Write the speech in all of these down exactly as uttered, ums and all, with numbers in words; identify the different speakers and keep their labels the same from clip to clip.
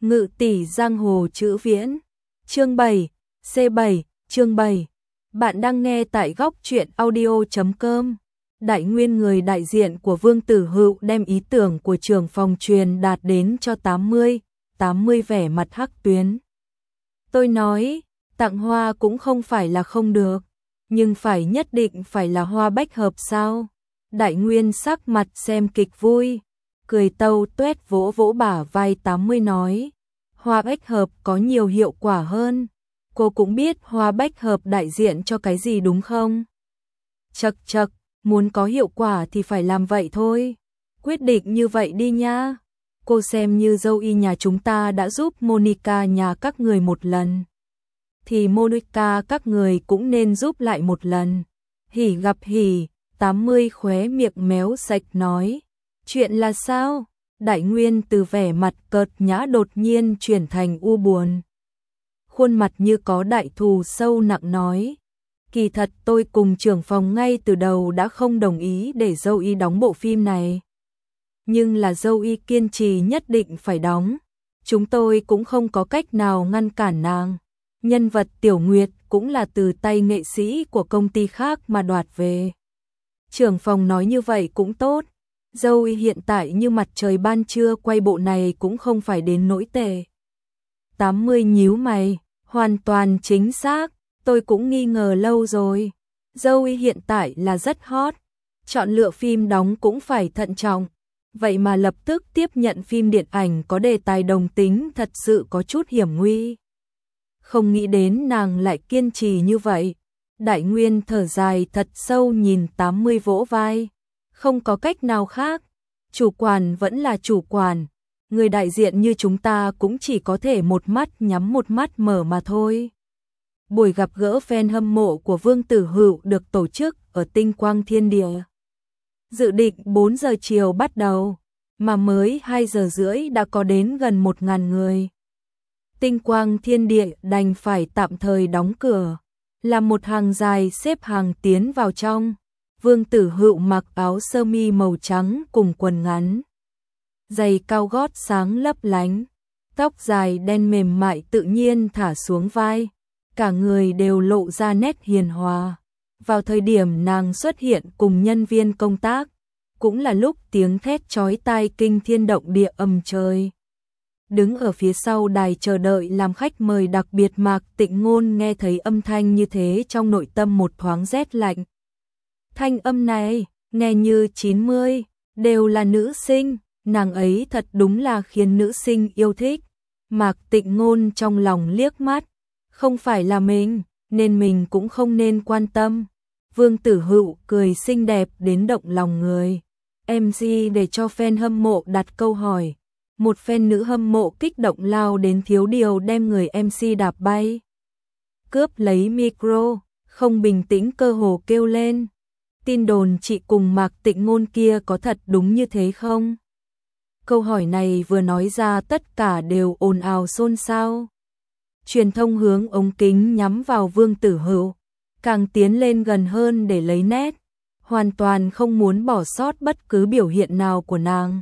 Speaker 1: Ngự tỷ giang hồ chữ viễn. Chương bảy, C bảy, chương bảy. Bạn đang nghe tại góc truyện audio chấm com. Đại Nguyên, người đại diện của Vương Tử Hựu, đem ý tưởng của trưởng phòng truyền đạt đến cho tám mươi, tám mươi vẻ mặt hắc tuyến. Tôi nói, tặng hoa cũng không phải là không được, nhưng phải nhất định phải là hoa bách hợp sao? Đại Nguyên sắc mặt xem kịch vui, cười tâu tuét vỗ vỗ bả vai tám mươi nói, hoa bách hợp có nhiều hiệu quả hơn. Cô cũng biết hoa bách hợp đại diện cho cái gì đúng không? Chậc chậc, muốn có hiệu quả thì phải làm vậy thôi. Quyết định như vậy đi nha. Cô xem như dâu y nhà chúng ta đã giúp Monica nhà các người một lần, thì Monica các người cũng nên giúp lại một lần. Hỉ gặp hỉ, tám mươi khóe miệng méo sạch nói. Chuyện là sao? Đại Nguyên từ vẻ mặt cợt nhã đột nhiên chuyển thành u buồn. Khuôn mặt như có đại thù sâu nặng nói. Kỳ thật tôi cùng trưởng phòng ngay từ đầu đã không đồng ý để dâu y đóng bộ phim này. Nhưng là dâu y kiên trì nhất định phải đóng. Chúng tôi cũng không có cách nào ngăn cản nàng. Nhân vật Tiểu Nguyệt cũng là từ tay nghệ sĩ của công ty khác mà đoạt về. Trưởng phòng nói như vậy cũng tốt. Dâu y hiện tại như mặt trời ban trưa, quay bộ này cũng không phải đến nỗi tệ. tám mươi nhíu mày, hoàn toàn chính xác, tôi cũng nghi ngờ lâu rồi. Dâu y hiện tại là rất hot, chọn lựa phim đóng cũng phải thận trọng. Vậy mà lập tức tiếp nhận phim điện ảnh có đề tài đồng tính thật sự có chút hiểm nguy. Không nghĩ đến nàng lại kiên trì như vậy. Đại Nguyên thở dài thật sâu nhìn tám mươi vỗ vai. Không có cách nào khác, chủ quản vẫn là chủ quản, người đại diện như chúng ta cũng chỉ có thể một mắt nhắm một mắt mở mà thôi. Buổi gặp gỡ fan hâm mộ của Vương Tử Hựu được tổ chức ở Tinh Quang Thiên Địa. Dự định bốn giờ chiều bắt đầu, mà mới hai giờ rưỡi đã có đến gần một ngàn người. Tinh Quang Thiên Địa đành phải tạm thời đóng cửa, làm một hàng dài xếp hàng tiến vào trong. Vương Tử Hựu mặc áo sơ mi màu trắng cùng quần ngắn, giày cao gót sáng lấp lánh, tóc dài đen mềm mại tự nhiên thả xuống vai, cả người đều lộ ra nét hiền hòa. Vào thời điểm nàng xuất hiện cùng nhân viên công tác, cũng là lúc tiếng thét chói tai kinh thiên động địa ầm trời. Đứng ở phía sau đài chờ đợi làm khách mời đặc biệt Mạc Tịnh Ngôn nghe thấy âm thanh như thế trong nội tâm một thoáng rét lạnh. Thanh âm này, nghe như chín mươi, đều là nữ sinh, nàng ấy thật đúng là khiến nữ sinh yêu thích. Mạc Tịnh Ngôn trong lòng liếc mắt, không phải là mình, nên mình cũng không nên quan tâm. Vương Tử Hựu cười xinh đẹp đến động lòng người. em xê để cho fan hâm mộ đặt câu hỏi. Một fan nữ hâm mộ kích động lao đến thiếu điều đem người em xê đạp bay. Cướp lấy micro, không bình tĩnh cơ hồ kêu lên. Tin đồn chị cùng Mạc Tịnh Ngôn kia có thật đúng như thế không? Câu hỏi này vừa nói ra tất cả đều ồn ào xôn xao. Truyền thông hướng ống kính nhắm vào Vương Tử Hựu, càng tiến lên gần hơn để lấy nét, hoàn toàn không muốn bỏ sót bất cứ biểu hiện nào của nàng.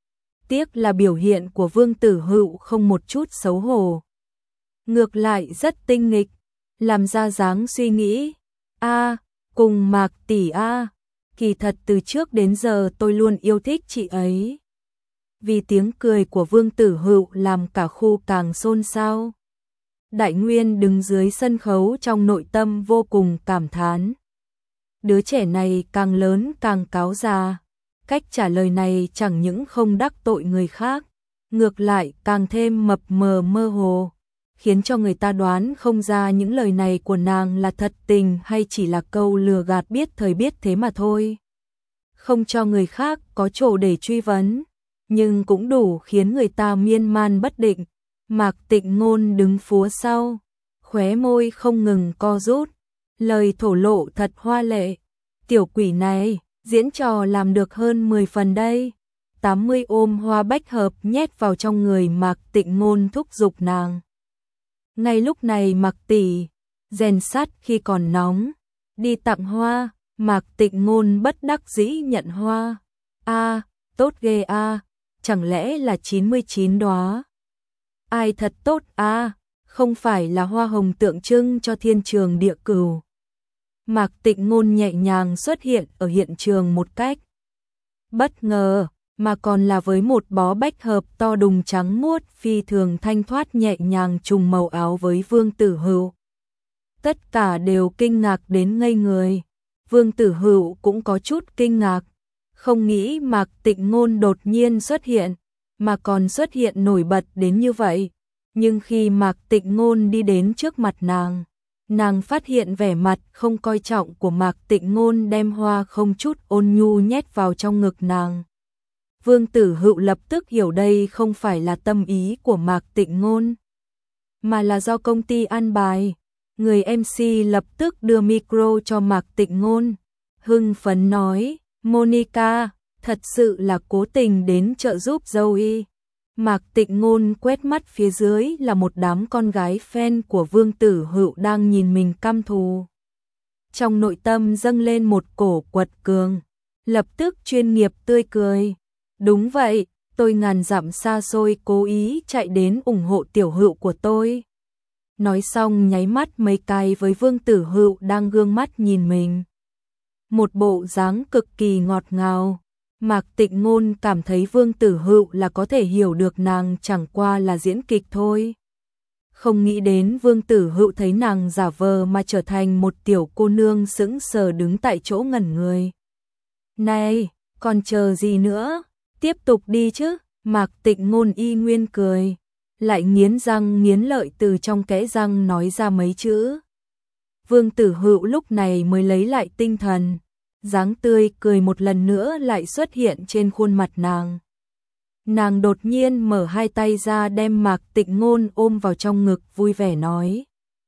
Speaker 1: Tiếc là biểu hiện của Vương Tử Hựu không một chút xấu hổ, ngược lại rất tinh nghịch, làm ra dáng suy nghĩ. A, cùng Mạc tỷ a, kỳ thật từ trước đến giờ tôi luôn yêu thích chị ấy. Vì tiếng cười của Vương Tử Hựu làm cả khu càng xôn xao. Đại Nguyên đứng dưới sân khấu trong nội tâm vô cùng cảm thán. Đứa trẻ này càng lớn càng cáo già. Cách trả lời này chẳng những không đắc tội người khác, ngược lại càng thêm mập mờ mơ hồ, khiến cho người ta đoán không ra những lời này của nàng là thật tình hay chỉ là câu lừa gạt biết thời biết thế mà thôi. Không cho người khác có chỗ để truy vấn, nhưng cũng đủ khiến người ta miên man bất định. Mạc Tịnh Ngôn đứng phía sau, khóe môi không ngừng co rút, lời thổ lộ thật hoa lệ. Tiểu quỷ này, diễn trò làm được hơn mười phần đây. tám mươi ôm hoa bách hợp nhét vào trong người Mạc Tịnh Ngôn thúc giục nàng. Ngay lúc này Mạc tỷ, rèn sắt khi còn nóng, đi tặng hoa. Mạc Tịnh Ngôn bất đắc dĩ nhận hoa. A, tốt ghê a, chẳng lẽ là chín mươi chín đóa? Ai thật tốt à, không phải là hoa hồng tượng trưng cho thiên trường địa cửu. Mạc Tịnh Ngôn nhẹ nhàng xuất hiện ở hiện trường một cách bất ngờ, mà còn là với một bó bách hợp to đùng trắng muốt phi thường thanh thoát nhẹ nhàng trùng màu áo với Vương Tử Hữu. Tất cả đều kinh ngạc đến ngây người. Vương Tử Hữu cũng có chút kinh ngạc, không nghĩ Mạc Tịnh Ngôn đột nhiên xuất hiện, mà còn xuất hiện nổi bật đến như vậy. Nhưng khi Mạc Tịnh Ngôn đi đến trước mặt nàng, nàng phát hiện vẻ mặt không coi trọng của Mạc Tịnh Ngôn đem hoa không chút ôn nhu nhét vào trong ngực nàng. Vương Tử Hữu lập tức hiểu đây không phải là tâm ý của Mạc Tịnh Ngôn, mà là do công ty an bài. Người em xê lập tức đưa micro cho Mạc Tịnh Ngôn, hưng phấn nói, Monica, thật sự là cố tình đến trợ giúp Zoe. Mạc Tịnh Ngôn quét mắt phía dưới là một đám con gái fan của Vương Tử Hữu đang nhìn mình căm thù. Trong nội tâm dâng lên một cổ quật cường, lập tức chuyên nghiệp tươi cười. Đúng vậy, tôi ngàn dặm xa xôi cố ý chạy đến ủng hộ tiểu Hữu của tôi. Nói xong nháy mắt mấy cái với Vương Tử Hữu đang gương mắt nhìn mình. Một bộ dáng cực kỳ ngọt ngào. Mạc Tịnh Ngôn cảm thấy Vương Tử Hữu là có thể hiểu được nàng chẳng qua là diễn kịch thôi. Không nghĩ đến Vương Tử Hữu thấy nàng giả vờ mà trở thành một tiểu cô nương sững sờ đứng tại chỗ ngẩn người. Này, còn chờ gì nữa? Tiếp tục đi chứ. Mạc Tịnh Ngôn y nguyên cười, lại nghiến răng nghiến lợi từ trong kẽ răng nói ra mấy chữ. Vương Tử Hữu lúc này mới lấy lại tinh thần, dáng tươi cười một lần nữa lại xuất hiện trên khuôn mặt nàng. Nàng đột nhiên mở hai tay ra đem Mạc Tịnh Ngôn ôm vào trong ngực vui vẻ nói.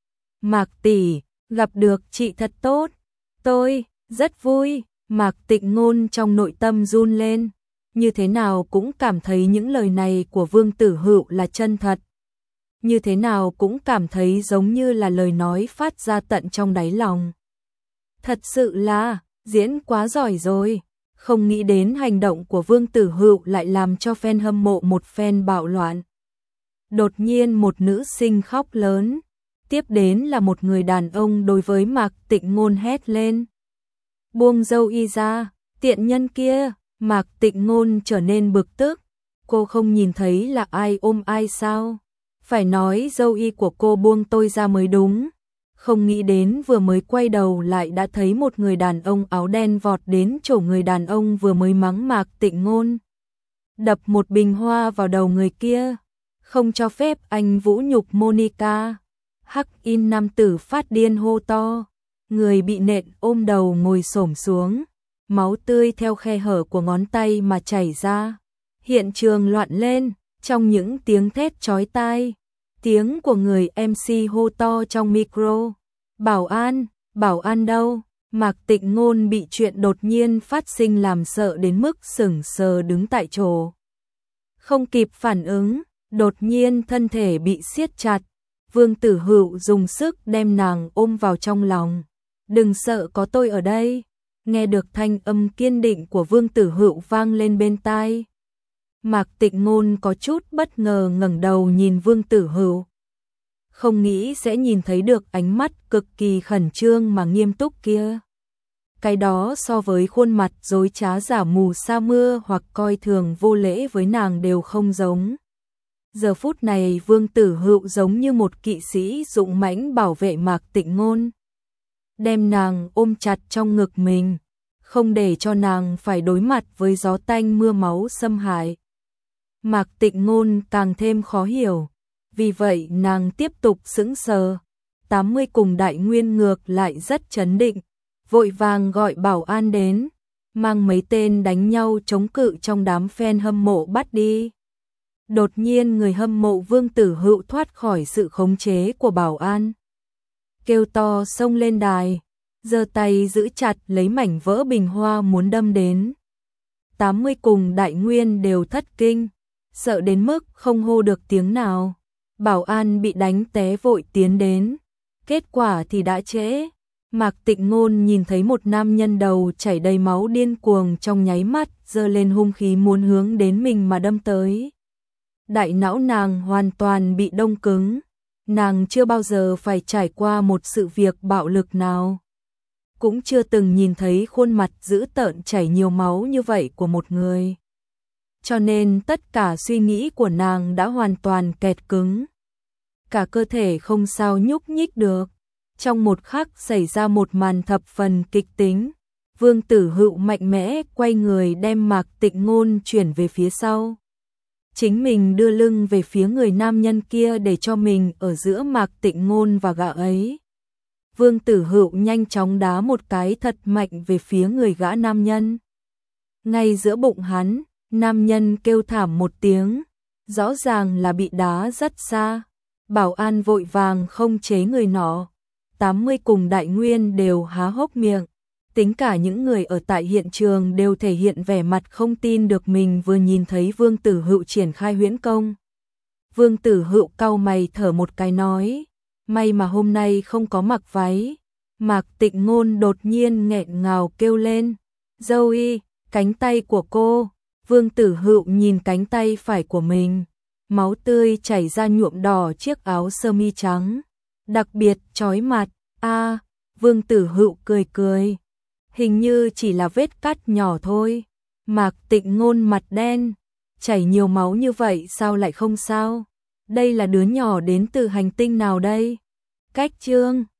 Speaker 1: Mạc tỷ, gặp được chị thật tốt. Tôi, rất vui. Mạc Tịnh Ngôn trong nội tâm run lên. Như thế nào cũng cảm thấy những lời này của Vương Tử Hữu là chân thật. Như thế nào cũng cảm thấy giống như là lời nói phát ra tận trong đáy lòng. Thật sự là, diễn quá giỏi rồi. Không nghĩ đến hành động của Vương Tử Hữu lại làm cho fan hâm mộ một fan bạo loạn. Đột nhiên một nữ sinh khóc lớn. Tiếp đến là một người đàn ông đối với Mạc Tịnh Ngôn hét lên. Buông Zoe ra, tiện nhân kia. Mạc Tịnh Ngôn trở nên bực tức. Cô không nhìn thấy là ai ôm ai sao? Phải nói Zoe của cô buông tôi ra mới đúng. Không nghĩ đến vừa mới quay đầu lại đã thấy một người đàn ông áo đen vọt đến chỗ người đàn ông vừa mới mắng Mạc Tịnh Ngôn. Đập một bình hoa vào đầu người kia. Không cho phép anh vũ nhục Monica. Hắc in nam tử phát điên hô to. Người bị nện ôm đầu ngồi xổm xuống. Máu tươi theo khe hở của ngón tay mà chảy ra. Hiện trường loạn lên, trong những tiếng thét chói tai. Tiếng của người em xê hô to trong micro. Bảo an, bảo an đâu? Mạc Tịnh Ngôn bị chuyện đột nhiên phát sinh làm sợ đến mức sững sờ đứng tại chỗ. Không kịp phản ứng, đột nhiên thân thể bị siết chặt. Vương Tử Hữu dùng sức đem nàng ôm vào trong lòng. Đừng sợ, có tôi ở đây. Nghe được thanh âm kiên định của Vương Tử Hữu vang lên bên tai. Mạc Tịnh Ngôn có chút bất ngờ ngẩng đầu nhìn Vương Tử Hữu. Không nghĩ sẽ nhìn thấy được ánh mắt cực kỳ khẩn trương mà nghiêm túc kia. Cái đó so với khuôn mặt dối trá giả mù sa mưa hoặc coi thường vô lễ với nàng đều không giống. Giờ phút này Vương Tử Hữu giống như một kỵ sĩ dũng mãnh bảo vệ Mạc Tịnh Ngôn. Đem nàng ôm chặt trong ngực mình, không để cho nàng phải đối mặt với gió tanh mưa máu xâm hại. Mạc Tịnh Ngôn càng thêm khó hiểu, vì vậy nàng tiếp tục sững sờ. tám mươi cùng Đại Nguyên ngược lại rất chấn định, vội vàng gọi bảo an đến, mang mấy tên đánh nhau chống cự trong đám fan hâm mộ bắt đi. Đột nhiên người hâm mộ Vương Tử Hữu thoát khỏi sự khống chế của bảo an. Kêu to xông lên đài, giơ tay giữ chặt lấy mảnh vỡ bình hoa muốn đâm đến. tám mươi cùng Đại Nguyên đều thất kinh, sợ đến mức không hô được tiếng nào. Bảo an bị đánh té vội tiến đến, kết quả thì đã trễ. Mạc Tịnh Ngôn nhìn thấy một nam nhân đầu chảy đầy máu điên cuồng trong nháy mắt, giơ lên hung khí muốn hướng đến mình mà đâm tới. đại não nàng hoàn toàn bị đông cứng, nàng chưa bao giờ phải trải qua một sự việc bạo lực nào, cũng chưa từng nhìn thấy khuôn mặt dữ tợn chảy nhiều máu như vậy của một người. Cho nên tất cả suy nghĩ của nàng đã hoàn toàn kẹt cứng. Cả cơ thể không sao nhúc nhích được. Trong một khắc xảy ra một màn thập phần kịch tính. Vương Tử Hựu mạnh mẽ quay người đem Mạc Tịnh Ngôn chuyển về phía sau. Chính mình đưa lưng về phía người nam nhân kia để cho mình ở giữa Mạc Tịnh Ngôn và gã ấy. Vương Tử Hựu nhanh chóng đá một cái thật mạnh về phía người gã nam nhân. Ngay giữa bụng hắn, nam nhân kêu thảm một tiếng, rõ ràng là bị đá rất xa. Bảo an vội vàng không chế người nọ. tám mươi cùng Đại Nguyên đều há hốc miệng. Tính cả những người ở tại hiện trường đều thể hiện vẻ mặt không tin được mình vừa nhìn thấy Vương Tử Hựu triển khai huyễn công. Vương Tử Hựu cau mày thở một cái nói, may mà hôm nay không có mặc váy. Mạc Tịnh Ngôn đột nhiên nghẹn ngào kêu lên, dâu y, cánh tay của cô. Vương Tử Hựu nhìn cánh tay phải của mình, máu tươi chảy ra nhuộm đỏ chiếc áo sơ mi trắng, đặc biệt chói mặt. A, Vương Tử Hựu cười cười, hình như chỉ là vết cắt nhỏ thôi. Mạc Tịnh Ngôn mặt đen, chảy nhiều máu như vậy sao lại không sao? Đây là đứa nhỏ đến từ hành tinh nào đây? Cách Chương